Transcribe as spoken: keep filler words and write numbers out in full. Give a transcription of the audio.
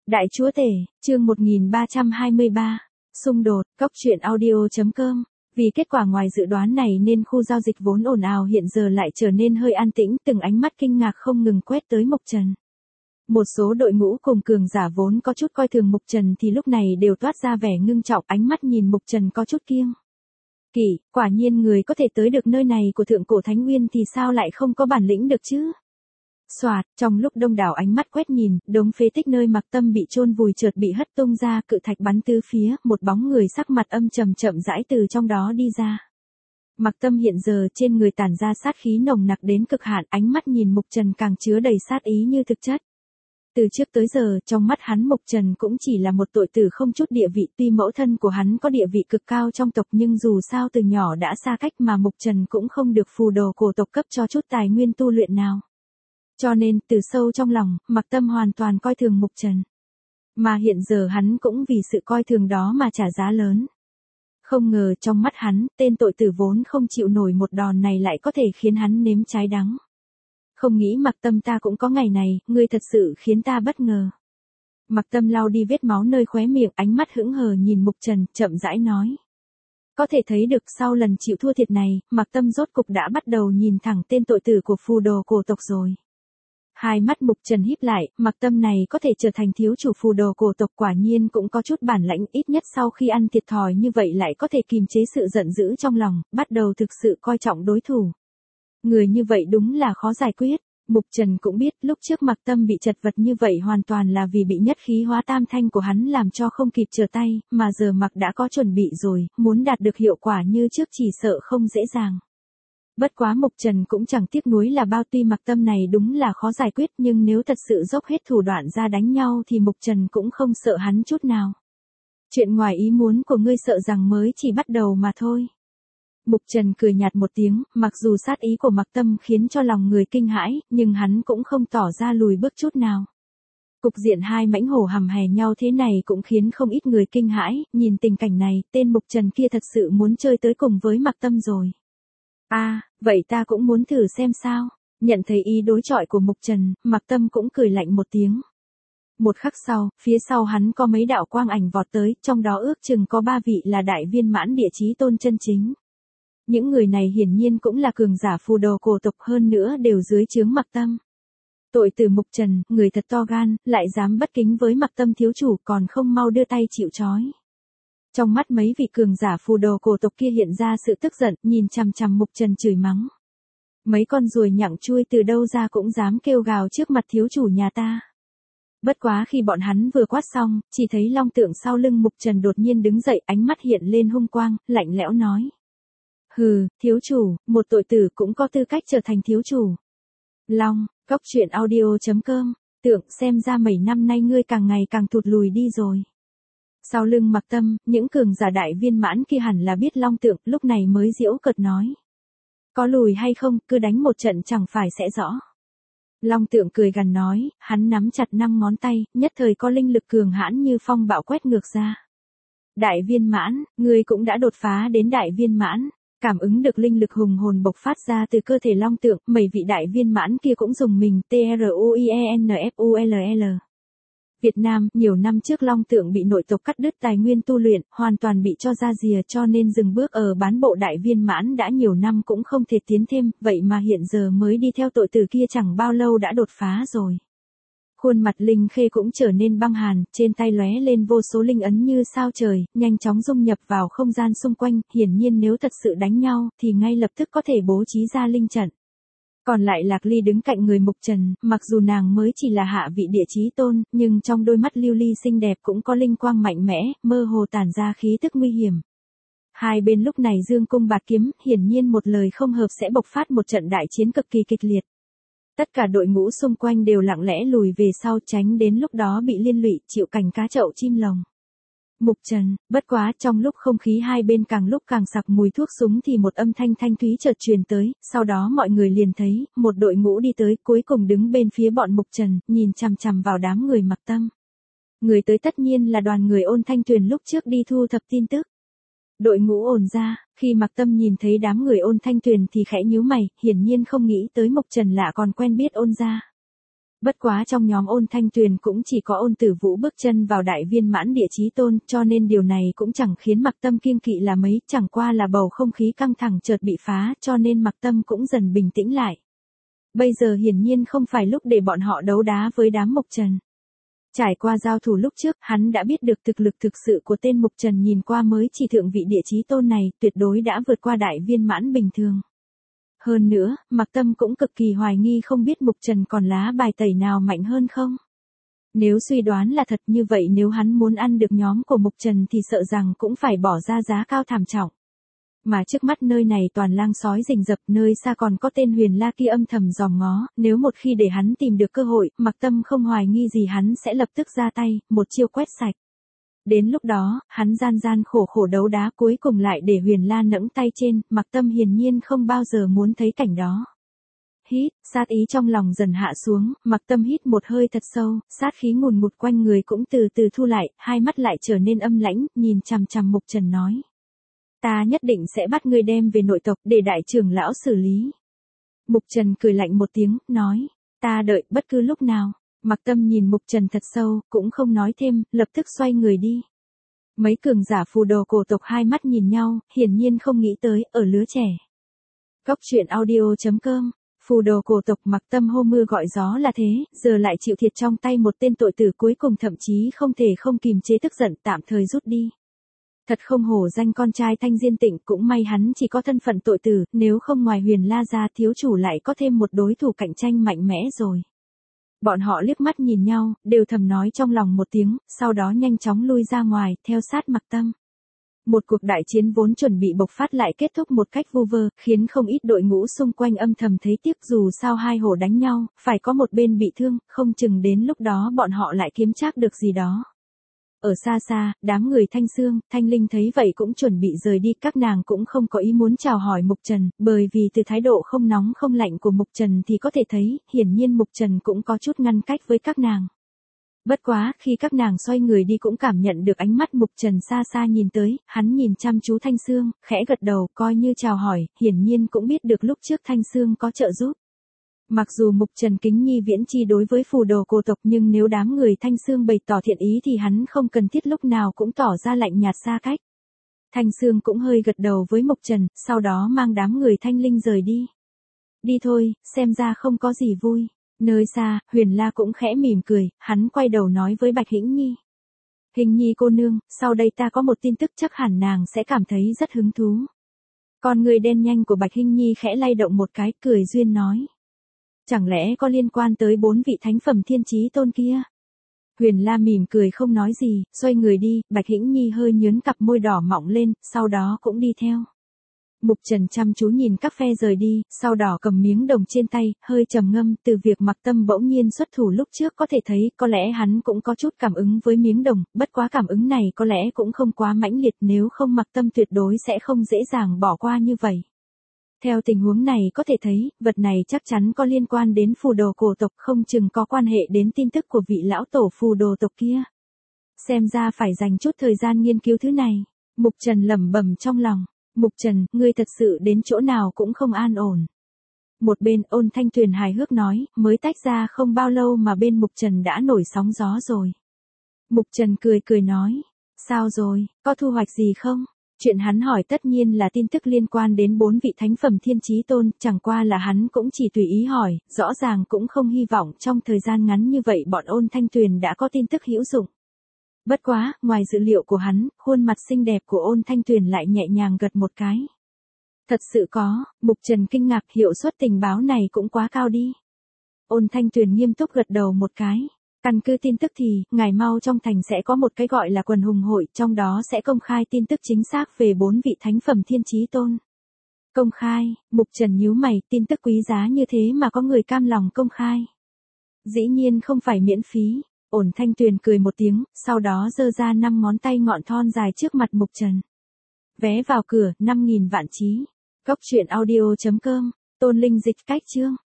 Đại chúa tể, chương một nghìn ba trăm hai mươi ba. Xung đột, góc truyện audio.com. Vì kết quả ngoài dự đoán này nên khu giao dịch vốn ồn ào hiện giờ lại trở nên hơi an tĩnh, từng ánh mắt kinh ngạc không ngừng quét tới Mục Trần. Một số đội ngũ cùng cường giả vốn có chút coi thường Mục Trần thì lúc này đều toát ra vẻ ngưng trọng, ánh mắt nhìn Mục Trần có chút kiêng kỵ, quả nhiên người có thể tới được nơi này của thượng cổ Thánh Nguyên thì sao lại không có bản lĩnh được chứ? Soạt, trong lúc đông đảo ánh mắt quét nhìn, đống phế tích nơi Mạc Tâm bị chôn vùi chợt bị hất tung ra, cự thạch bắn tứ phía, một bóng người sắc mặt âm trầm chậm rãi từ trong đó đi ra. Mạc Tâm hiện giờ trên người tản ra sát khí nồng nặc đến cực hạn, ánh mắt nhìn Mục Trần càng chứa đầy sát ý như thực chất. Từ trước tới giờ, trong mắt hắn Mục Trần cũng chỉ là một tội tử không chút địa vị, tuy mẫu thân của hắn có địa vị cực cao trong tộc nhưng dù sao từ nhỏ đã xa cách mà Mục Trần cũng không được phù đồ cổ tộc cấp cho chút tài nguyên tu luyện nào. Cho nên, từ sâu trong lòng, Mạc Tâm hoàn toàn coi thường Mục Trần. Mà hiện giờ hắn cũng vì sự coi thường đó mà trả giá lớn. Không ngờ trong mắt hắn, tên tội tử vốn không chịu nổi một đòn này lại có thể khiến hắn nếm trái đắng. Không nghĩ Mạc Tâm ta cũng có ngày này, ngươi thật sự khiến ta bất ngờ. Mạc Tâm lau đi vết máu nơi khóe miệng, ánh mắt hững hờ nhìn Mục Trần, chậm rãi nói. Có thể thấy được sau lần chịu thua thiệt này, Mạc Tâm rốt cục đã bắt đầu nhìn thẳng tên tội tử của phù đồ cổ tộc rồi. Hai mắt Mục Trần híp lại, Mạc Tâm này có thể trở thành thiếu chủ phù đồ cổ tộc quả nhiên cũng có chút bản lãnh, ít nhất sau khi ăn thiệt thòi như vậy lại có thể kìm chế sự giận dữ trong lòng, bắt đầu thực sự coi trọng đối thủ. Người như vậy đúng là khó giải quyết. Mục Trần cũng biết lúc trước Mạc Tâm bị chật vật như vậy hoàn toàn là vì bị nhất khí hóa tam thanh của hắn làm cho không kịp trở tay, mà giờ Mạc đã có chuẩn bị rồi, muốn đạt được hiệu quả như trước chỉ sợ không dễ dàng. Bất quá Mục Trần cũng chẳng tiếc nuối là bao, tuy Mạc Tâm này đúng là khó giải quyết nhưng nếu thật sự dốc hết thủ đoạn ra đánh nhau thì Mục Trần cũng không sợ hắn chút nào. Chuyện ngoài ý muốn của ngươi sợ rằng mới chỉ bắt đầu mà thôi. Mục Trần cười nhạt một tiếng, mặc dù sát ý của Mạc Tâm khiến cho lòng người kinh hãi, nhưng hắn cũng không tỏ ra lùi bước chút nào. Cục diện hai mãnh hổ hầm hè nhau thế này cũng khiến không ít người kinh hãi, nhìn tình cảnh này, tên Mục Trần kia thật sự muốn chơi tới cùng với Mạc Tâm rồi. A, à, vậy ta cũng muốn thử xem sao. Nhận thấy ý đối chọi của Mục Trần, Mạc Tâm cũng cười lạnh một tiếng. Một khắc sau, phía sau hắn có mấy đạo quang ảnh vọt tới, trong đó ước chừng có ba vị là đại viên mãn địa chí tôn chân chính. Những người này hiển nhiên cũng là cường giả phù đồ cổ tộc, hơn nữa đều dưới trướng Mạc Tâm. Tội tử Mục Trần, người thật to gan, lại dám bất kính với Mạc Tâm thiếu chủ, còn không mau đưa tay chịu trói. Trong mắt mấy vị cường giả phù đồ cổ tộc kia hiện ra sự tức giận, nhìn chằm chằm Mục Trần chửi mắng. Mấy con ruồi nhặng chui từ đâu ra cũng dám kêu gào trước mặt thiếu chủ nhà ta. Bất quá khi bọn hắn vừa quát xong, chỉ thấy long tượng sau lưng Mục Trần đột nhiên đứng dậy, ánh mắt hiện lên hung quang, lạnh lẽo nói. Hừ, thiếu chủ, một tội tử cũng có tư cách trở thành thiếu chủ. Long, góc truyện audio.com, tượng xem ra mấy năm nay ngươi càng ngày càng thụt lùi đi rồi. Sau lưng Mạc Tâm, những cường giả đại viên mãn kia hẳn là biết long tượng, lúc này mới giễu cợt nói. Có lùi hay không, cứ đánh một trận chẳng phải sẽ rõ. Long tượng cười gằn nói, hắn nắm chặt năm ngón tay, nhất thời có linh lực cường hãn như phong bạo quét ngược ra. Đại viên mãn, ngươi cũng đã đột phá đến đại viên mãn. Cảm ứng được linh lực hùng hồn bộc phát ra từ cơ thể long tượng, mấy vị đại viên mãn kia cũng dùng mình, T R U I E N F U L L. Việt Nam, nhiều năm trước long tượng bị nội tộc cắt đứt tài nguyên tu luyện, hoàn toàn bị cho ra rìa cho nên dừng bước ở bán bộ đại viên mãn đã nhiều năm cũng không thể tiến thêm, vậy mà hiện giờ mới đi theo tội tử kia chẳng bao lâu đã đột phá rồi. Khuôn mặt Linh Khê cũng trở nên băng hàn, trên tay lóe lên vô số linh ấn như sao trời, nhanh chóng dung nhập vào không gian xung quanh, hiển nhiên nếu thật sự đánh nhau, thì ngay lập tức có thể bố trí ra linh trận. Còn lại Lạc Ly đứng cạnh người Mục Trần, mặc dù nàng mới chỉ là hạ vị địa chí tôn, nhưng trong đôi mắt lưu ly xinh đẹp cũng có linh quang mạnh mẽ, mơ hồ tản ra khí tức nguy hiểm. Hai bên lúc này dương cung bạt kiếm, hiển nhiên một lời không hợp sẽ bộc phát một trận đại chiến cực kỳ kịch liệt. Tất cả đội ngũ xung quanh đều lặng lẽ lùi về sau tránh đến lúc đó bị liên lụy chịu cảnh cá chậu chim lồng. Mục Trần, bất quá trong lúc không khí hai bên càng lúc càng sặc mùi thuốc súng thì một âm thanh thanh thúy chợt truyền tới, sau đó mọi người liền thấy, một đội ngũ đi tới cuối cùng đứng bên phía bọn Mục Trần, nhìn chằm chằm vào đám người Mạc Tâm. Người tới tất nhiên là đoàn người Ôn Thanh Tuyền lúc trước đi thu thập tin tức. Đội ngũ ồn ra, khi Mạc Tâm nhìn thấy đám người Ôn Thanh Tuyền thì khẽ nhíu mày, hiển nhiên không nghĩ tới Mục Trần lạ còn quen biết Ôn gia. Bất quá trong nhóm Ôn Thanh Tuyền cũng chỉ có Ôn Tử Vũ bước chân vào đại viên mãn địa chí tôn, cho nên điều này cũng chẳng khiến Mạc Tâm kiêng kỵ là mấy, chẳng qua là bầu không khí căng thẳng chợt bị phá, cho nên Mạc Tâm cũng dần bình tĩnh lại. Bây giờ hiển nhiên không phải lúc để bọn họ đấu đá với đám Mục Trần. Trải qua giao thủ lúc trước, hắn đã biết được thực lực thực sự của tên Mục Trần, nhìn qua mới chỉ thượng vị địa chí tôn này, tuyệt đối đã vượt qua đại viên mãn bình thường. Hơn nữa, Mạc Tâm cũng cực kỳ hoài nghi không biết Mục Trần còn lá bài tẩy nào mạnh hơn không. Nếu suy đoán là thật như vậy, nếu hắn muốn ăn được nhóm của Mục Trần thì sợ rằng cũng phải bỏ ra giá cao thảm trọng. Mà trước mắt nơi này toàn lang sói rình rập, nơi xa còn có tên Huyền La kia âm thầm dòm ngó, nếu một khi để hắn tìm được cơ hội, Mạc Tâm không hoài nghi gì hắn sẽ lập tức ra tay, một chiêu quét sạch. Đến lúc đó, hắn gian gian khổ khổ đấu đá cuối cùng lại để Huyền La nẫng tay trên, Mạc Tâm hiển nhiên không bao giờ muốn thấy cảnh đó. Hít, sát ý trong lòng dần hạ xuống, Mạc Tâm hít một hơi thật sâu, sát khí ngùn ngụt quanh người cũng từ từ thu lại, hai mắt lại trở nên âm lãnh, nhìn chằm chằm Mục Trần nói. Ta nhất định sẽ bắt ngươi đem về nội tộc để đại trưởng lão xử lý. Mục Trần cười lạnh một tiếng, nói, ta đợi bất cứ lúc nào. Mạc Tâm nhìn Mục Trần thật sâu, cũng không nói thêm, lập tức xoay người đi. Mấy cường giả phù đồ cổ tộc hai mắt nhìn nhau, hiển nhiên không nghĩ tới, ở lứa trẻ. Góc truyện audio chấm com, phù đồ cổ tộc Mạc Tâm hô mưa gọi gió là thế, giờ lại chịu thiệt trong tay một tên tội tử, cuối cùng thậm chí không thể không kìm chế tức giận, tạm thời rút đi. Thật không hổ danh con trai Thanh Diên Tịnh, cũng may hắn chỉ có thân phận tội tử, nếu không ngoài Huyền La ra thiếu chủ lại có thêm một đối thủ cạnh tranh mạnh mẽ rồi. Bọn họ liếc mắt nhìn nhau, đều thầm nói trong lòng một tiếng, sau đó nhanh chóng lui ra ngoài, theo sát Mạc Tâm. Một cuộc đại chiến vốn chuẩn bị bộc phát lại kết thúc một cách vu vơ, khiến không ít đội ngũ xung quanh âm thầm thấy tiếc, dù sao hai hổ đánh nhau, phải có một bên bị thương, không chừng đến lúc đó bọn họ lại kiếm trác được gì đó. Ở xa xa, đám người Thanh Sương, Thanh Linh thấy vậy cũng chuẩn bị rời đi, các nàng cũng không có ý muốn chào hỏi Mục Trần, bởi vì từ thái độ không nóng không lạnh của Mục Trần thì có thể thấy, hiển nhiên Mục Trần cũng có chút ngăn cách với các nàng. Bất quá, khi các nàng xoay người đi cũng cảm nhận được ánh mắt Mục Trần xa xa nhìn tới, hắn nhìn chăm chú Thanh Sương, khẽ gật đầu, coi như chào hỏi, hiển nhiên cũng biết được lúc trước Thanh Sương có trợ giúp. Mặc dù Mục Trần kính nhi viễn chi đối với phù đồ cổ tộc, nhưng nếu đám người Thanh Sương bày tỏ thiện ý thì hắn không cần thiết lúc nào cũng tỏ ra lạnh nhạt xa cách. Thanh Sương cũng hơi gật đầu với Mục Trần, sau đó mang đám người Thanh Linh rời đi. Đi thôi, xem ra không có gì vui. Nơi xa, Huyền La cũng khẽ mỉm cười, hắn quay đầu nói với Bạch Hĩnh Nhi. Hình Nhi cô nương, sau đây ta có một tin tức chắc hẳn nàng sẽ cảm thấy rất hứng thú. Con người đen nhanh của Bạch Hĩnh Nhi khẽ lay động một cái, cười duyên nói. Chẳng lẽ có liên quan tới bốn vị thánh phẩm thiên chí tôn kia? Huyền La mỉm cười không nói gì, xoay người đi, Bạch Hĩnh Nhi hơi nhướng cặp môi đỏ mọng lên, sau đó cũng đi theo. Mục Trần chăm chú nhìn các phe rời đi, sau đó cầm miếng đồng trên tay, hơi trầm ngâm, từ việc Mạc Tâm bỗng nhiên xuất thủ lúc trước có thể thấy, có lẽ hắn cũng có chút cảm ứng với miếng đồng, bất quá cảm ứng này có lẽ cũng không quá mãnh liệt, nếu không Mạc Tâm tuyệt đối sẽ không dễ dàng bỏ qua như vậy. Theo tình huống này có thể thấy, vật này chắc chắn có liên quan đến phù đồ cổ tộc, không chừng có quan hệ đến tin tức của vị lão tổ phù đồ tộc kia. Xem ra phải dành chút thời gian nghiên cứu thứ này. Mục Trần lẩm bẩm trong lòng. Mục Trần, ngươi thật sự đến chỗ nào cũng không an ổn. Một bên Ôn Thanh Tuyền hài hước nói, mới tách ra không bao lâu mà bên Mục Trần đã nổi sóng gió rồi. Mục Trần cười cười nói, sao rồi, có thu hoạch gì không? Chuyện hắn hỏi tất nhiên là tin tức liên quan đến bốn vị thánh phẩm thiên chí tôn, chẳng qua là hắn cũng chỉ tùy ý hỏi, rõ ràng cũng không hy vọng trong thời gian ngắn như vậy bọn Ôn Thanh Tuyền đã có tin tức hữu dụng. Bất quá, ngoài dự liệu của hắn, khuôn mặt xinh đẹp của Ôn Thanh Tuyền lại nhẹ nhàng gật một cái. Thật sự có, Mục Trần kinh ngạc, hiệu suất tình báo này cũng quá cao đi. Ôn Thanh Tuyền nghiêm túc gật đầu một cái. Căn cứ tin tức thì, ngày mau trong thành sẽ có một cái gọi là quần hùng hội, trong đó sẽ công khai tin tức chính xác về bốn vị thánh phẩm thiên chí tôn. Công khai, Mục Trần nhíu mày, tin tức quý giá như thế mà có người cam lòng công khai. Dĩ nhiên không phải miễn phí. Ôn Thanh Tuyền cười một tiếng, sau đó giơ ra năm ngón tay ngọn thon dài trước mặt Mục Trần. Vé vào cửa, năm nghìn vạn chí. Góc truyện audio chấm com, Tôn Linh dịch cách chương.